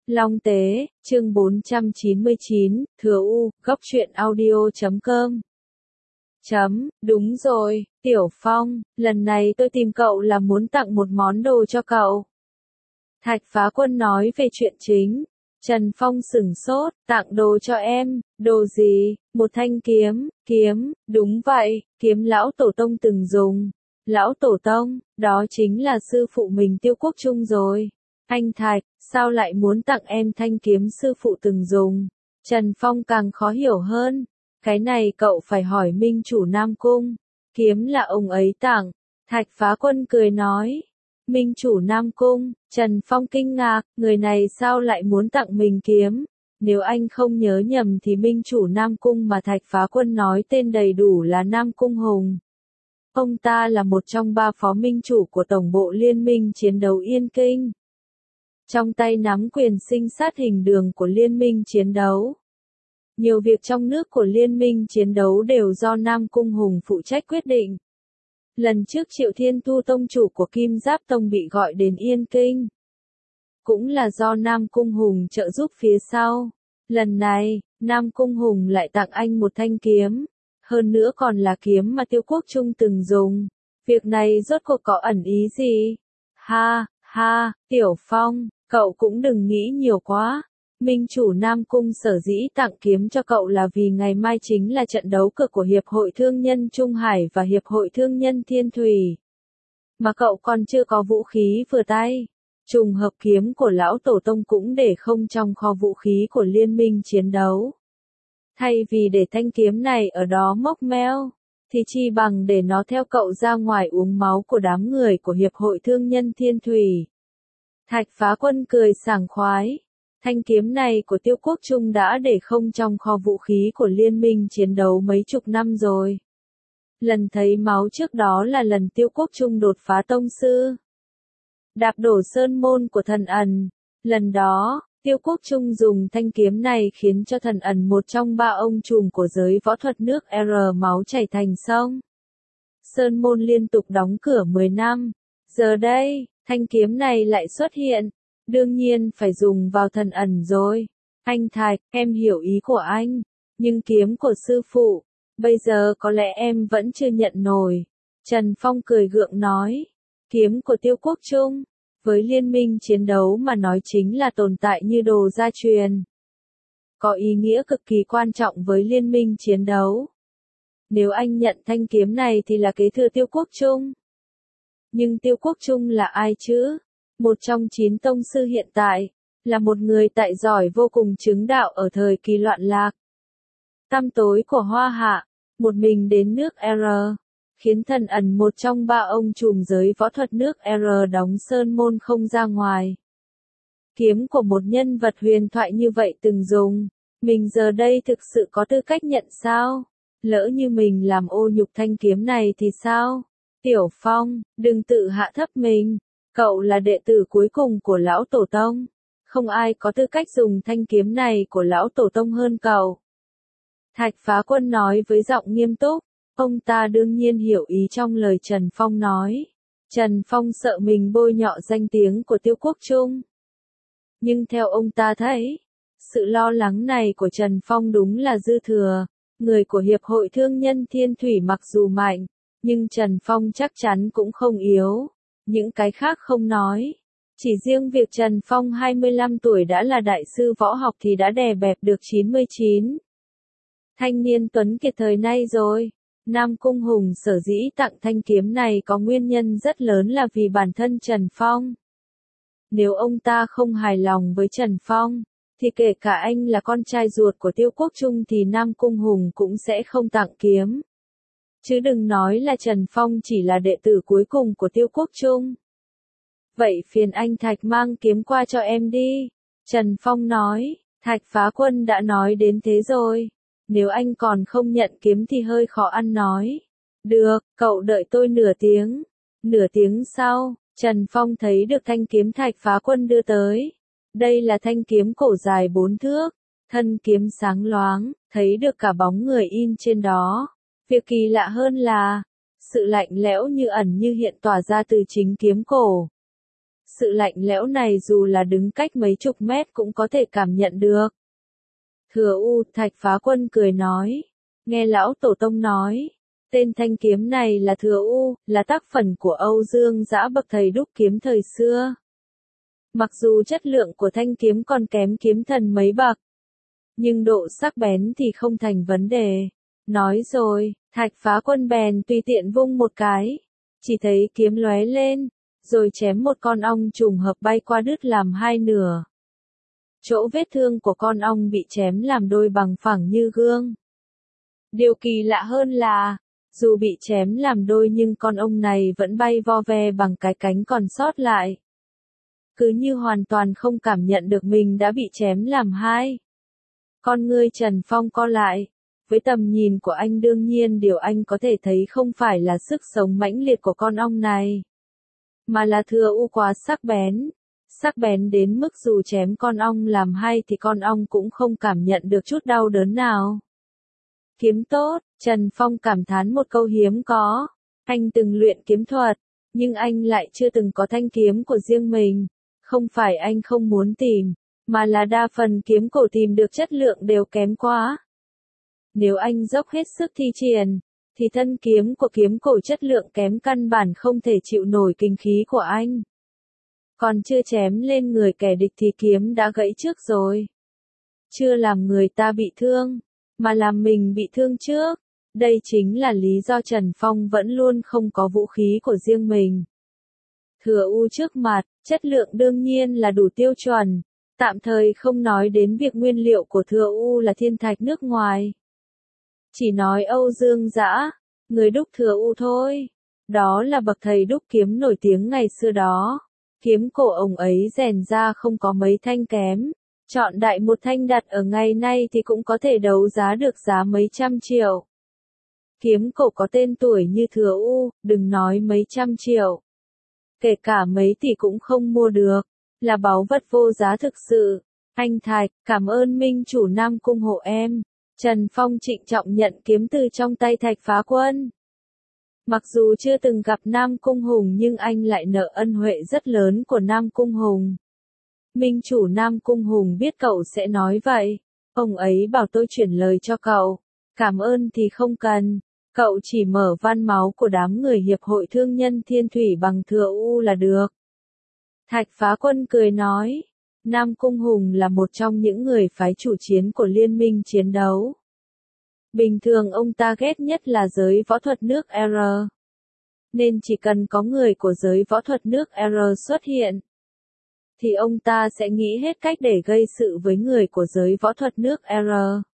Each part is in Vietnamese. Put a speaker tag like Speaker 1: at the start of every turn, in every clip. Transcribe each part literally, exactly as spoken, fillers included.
Speaker 1: Long Tế, chương bốn trăm chín mươi chín, Thừa U, góc truyện audio chấm com. Chấm, đúng rồi, Tiểu Phong, lần này tôi tìm cậu là muốn tặng một món đồ cho cậu. Thạch Phá Quân nói về chuyện chính. Trần Phong sửng sốt, tặng đồ cho em, đồ gì, một thanh kiếm, kiếm, đúng vậy, kiếm lão tổ tông từng dùng. Lão tổ tông, đó chính là sư phụ mình Tiêu Quốc Trung rồi. Anh Thạch, sao lại muốn tặng em thanh kiếm sư phụ từng dùng? Trần Phong càng khó hiểu hơn. Cái này cậu phải hỏi minh chủ Nam Cung. Kiếm là ông ấy tặng. Thạch Phá Quân cười nói. Minh chủ Nam Cung, Trần Phong kinh ngạc, người này sao lại muốn tặng mình kiếm? Nếu anh không nhớ nhầm thì minh chủ Nam Cung mà Thạch Phá Quân nói tên đầy đủ là Nam Cung Hùng. Ông ta là một trong ba phó minh chủ của Tổng bộ Liên minh Chiến đấu Yên Kinh. Trong tay nắm quyền sinh sát hình đường của Liên minh Chiến đấu. Nhiều việc trong nước của Liên minh Chiến đấu đều do Nam Cung Hùng phụ trách quyết định. Lần trước Triệu Thiên Thu tông chủ của Kim Giáp Tông bị gọi đến Yên Kinh. Cũng là do Nam Cung Hùng trợ giúp phía sau. Lần này, Nam Cung Hùng lại tặng anh một thanh kiếm. Hơn nữa còn là kiếm mà Tiêu Quốc Trung từng dùng. Việc này rốt cuộc có ẩn ý gì? Ha, ha, Tiểu Phong, cậu cũng đừng nghĩ nhiều quá. Minh chủ Nam Cung sở dĩ tặng kiếm cho cậu là vì ngày mai chính là trận đấu cược của Hiệp hội Thương nhân Trung Hải và Hiệp hội Thương nhân Thiên Thủy. Mà cậu còn chưa có vũ khí vừa tay. Trùng hợp kiếm của lão tổ tông cũng để không trong kho vũ khí của Liên minh Chiến đấu. Thay vì để thanh kiếm này ở đó mốc meo, thì chi bằng để nó theo cậu ra ngoài uống máu của đám người của Hiệp hội Thương nhân Thiên Thủy. Thạch Phá Quân cười sảng khoái. Thanh kiếm này của Tiêu Quốc Trung đã để không trong kho vũ khí của Liên minh Chiến đấu mấy chục năm rồi. Lần thấy máu trước đó là lần Tiêu Quốc Trung đột phá tông sư. Đạp đổ sơn môn của thần ẩn. Lần đó, Tiêu Quốc Trung dùng thanh kiếm này khiến cho thần ẩn một trong ba ông trùm của giới võ thuật nước R máu chảy thành sông. Sơn môn liên tục đóng cửa mười năm. Giờ đây, thanh kiếm này lại xuất hiện. Đương nhiên phải dùng vào thần ẩn rồi. Anh Thạch, em hiểu ý của anh. Nhưng kiếm của sư phụ, bây giờ có lẽ em vẫn chưa nhận nổi. Trần Phong cười gượng nói. Kiếm của Tiêu Quốc Trung, với Liên minh Chiến đấu mà nói chính là tồn tại như đồ gia truyền. Có ý nghĩa cực kỳ quan trọng với Liên minh Chiến đấu. Nếu anh nhận thanh kiếm này thì là kế thừa Tiêu Quốc Trung. Nhưng Tiêu Quốc Trung là ai chứ? Một trong chín tông sư hiện tại, là một người tài giỏi vô cùng chứng đạo ở thời kỳ loạn lạc. Tăm tối của Hoa Hạ, một mình đến nước R, khiến thần ẩn một trong ba ông trùm giới võ thuật nước R đóng sơn môn không ra ngoài. Kiếm của một nhân vật huyền thoại như vậy từng dùng, mình giờ đây thực sự có tư cách nhận sao? Lỡ như mình làm ô nhục thanh kiếm này thì sao? Tiểu Phong, đừng tự hạ thấp mình. Cậu là đệ tử cuối cùng của lão tổ tông. Không ai có tư cách dùng thanh kiếm này của lão tổ tông hơn cậu. Thạch Phá Quân nói với giọng nghiêm túc. Ông ta đương nhiên hiểu ý trong lời Trần Phong nói. Trần Phong sợ mình bôi nhọ danh tiếng của Tiêu Quốc Trung. Nhưng theo ông ta thấy, sự lo lắng này của Trần Phong đúng là dư thừa. Người của Hiệp hội Thương nhân Thiên Thủy mặc dù mạnh, nhưng Trần Phong chắc chắn cũng không yếu. Những cái khác không nói. Chỉ riêng việc Trần Phong hai mươi lăm tuổi đã là đại sư võ học thì đã đè bẹp được chín mươi chín. Thanh niên tuấn kiệt thời nay rồi. Nam Cung Hùng sở dĩ tặng thanh kiếm này có nguyên nhân rất lớn là vì bản thân Trần Phong. Nếu ông ta không hài lòng với Trần Phong, thì kể cả anh là con trai ruột của Tiêu Quốc Trung thì Nam Cung Hùng cũng sẽ không tặng kiếm. Chứ đừng nói là Trần Phong chỉ là đệ tử cuối cùng của Tiêu Quốc Trung. Vậy phiền anh Thạch mang kiếm qua cho em đi. Trần Phong nói, Thạch Phá Quân đã nói đến thế rồi. Nếu anh còn không nhận kiếm thì hơi khó ăn nói. Được, cậu đợi tôi nửa tiếng. Nửa tiếng sau, Trần Phong thấy được thanh kiếm Thạch Phá Quân đưa tới. Đây là thanh kiếm cổ dài bốn thước. Thân kiếm sáng loáng, thấy được cả bóng người in trên đó. Việc kỳ lạ hơn là, sự lạnh lẽo như ẩn như hiện tỏa ra từ chính kiếm cổ. sự lạnh lẽo này dù là đứng cách mấy chục mét cũng có thể cảm nhận được. Thừa U, Thạch Phá Quân cười nói. Nghe lão tổ tông nói, tên thanh kiếm này là Thừa U, là tác phẩm của Âu Dương Dã bậc thầy đúc kiếm thời xưa. Mặc dù chất lượng của thanh kiếm còn kém kiếm thần mấy bậc, nhưng độ sắc bén thì không thành vấn đề. Nói rồi, Thạch Phá Quân bèn tùy tiện vung một cái, chỉ thấy kiếm lóe lên, rồi chém một con ong trùng hợp bay qua đứt làm hai nửa. Chỗ vết thương của con ong bị chém làm đôi bằng phẳng như gương. Điều kỳ lạ hơn là, dù bị chém làm đôi nhưng con ong này vẫn bay vo ve bằng cái cánh còn sót lại. Cứ như hoàn toàn không cảm nhận được mình đã bị chém làm hai. Con ngươi Trần Phong co lại. Với tầm nhìn của anh đương nhiên điều anh có thể thấy không phải là sức sống mãnh liệt của con ong này, mà là Thừa U quá sắc bén. Sắc bén đến mức dù chém con ong làm hai thì con ong cũng không cảm nhận được chút đau đớn nào. Kiếm tốt, Trần Phong cảm thán một câu hiếm có. Anh từng luyện kiếm thuật, nhưng anh lại chưa từng có thanh kiếm của riêng mình. Không phải anh không muốn tìm, mà là đa phần kiếm cổ tìm được chất lượng đều kém quá. Nếu anh dốc hết sức thi triển, thì thân kiếm của kiếm cổ chất lượng kém căn bản không thể chịu nổi kinh khí của anh. Còn chưa chém lên người kẻ địch thì kiếm đã gãy trước rồi. Chưa làm người ta bị thương, mà làm mình bị thương trước. Đây chính là lý do Trần Phong vẫn luôn không có vũ khí của riêng mình. Thừa U trước mặt, chất lượng đương nhiên là đủ tiêu chuẩn. Tạm thời không nói đến việc nguyên liệu của Thừa U là thiên thạch nước ngoài. Chỉ nói Âu Dương Dã, người đúc Thừa U thôi. Đó là bậc thầy đúc kiếm nổi tiếng ngày xưa đó. Kiếm cổ ông ấy rèn ra không có mấy thanh kém. Chọn đại một thanh đặt ở ngày nay thì cũng có thể đấu giá được giá mấy trăm triệu. Kiếm cổ có tên tuổi như Thừa U, đừng nói mấy trăm triệu. Kể cả mấy tỷ cũng không mua được. Là báu vật vô giá thực sự. Anh Thạch, cảm ơn minh chủ Nam Cung hộ em. Trần Phong trịnh trọng nhận kiếm từ trong tay Thạch Phá Quân. Mặc dù chưa từng gặp Nam Cung Hùng nhưng anh lại nợ ân huệ rất lớn của Nam Cung Hùng. Minh chủ Nam Cung Hùng biết cậu sẽ nói vậy. Ông ấy bảo tôi chuyển lời cho cậu. Cảm ơn thì không cần. Cậu chỉ mở van máu của đám người Hiệp hội Thương nhân Thiên Thủy bằng Thừa U là được. Thạch Phá Quân cười nói. Nam Cung Hùng là một trong những người phái chủ chiến của liên minh chiến đấu. Bình thường ông ta ghét nhất là giới võ thuật nước R. Nên chỉ cần có người của giới võ thuật nước R xuất hiện, thì ông ta sẽ nghĩ hết cách để gây sự với người của giới võ thuật nước R.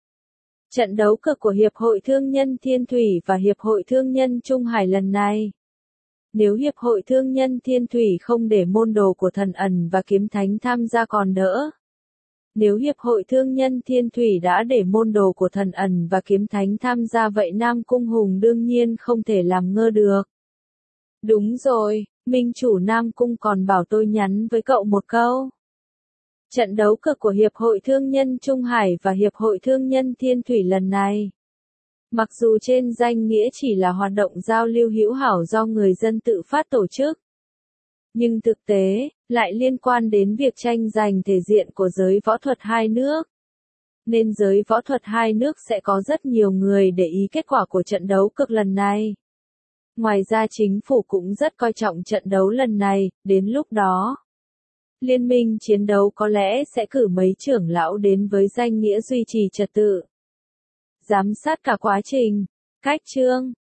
Speaker 1: Trận đấu cược của Hiệp hội Thương nhân Thiên Thủy và Hiệp hội Thương nhân Trung Hải lần này. Nếu Hiệp hội Thương nhân Thiên Thủy không để môn đồ của Thần Ẩn và Kiếm Thánh tham gia còn đỡ. Nếu Hiệp hội Thương nhân Thiên Thủy đã để môn đồ của Thần Ẩn và Kiếm Thánh tham gia vậy Nam Cung Hùng đương nhiên không thể làm ngơ được. Đúng rồi, minh chủ Nam Cung còn bảo tôi nhắn với cậu một câu. Trận đấu cược của Hiệp hội Thương nhân Trung Hải và Hiệp hội Thương nhân Thiên Thủy lần này. Mặc dù trên danh nghĩa chỉ là hoạt động giao lưu hữu hảo do người dân tự phát tổ chức, nhưng thực tế, lại liên quan đến việc tranh giành thể diện của giới võ thuật hai nước. Nên giới võ thuật hai nước sẽ có rất nhiều người để ý kết quả của trận đấu cược lần này. Ngoài ra chính phủ cũng rất coi trọng trận đấu lần này, đến lúc đó. Liên minh chiến đấu có lẽ sẽ cử mấy trưởng lão đến với danh nghĩa duy trì trật tự. Giám sát cả quá trình. Cách chương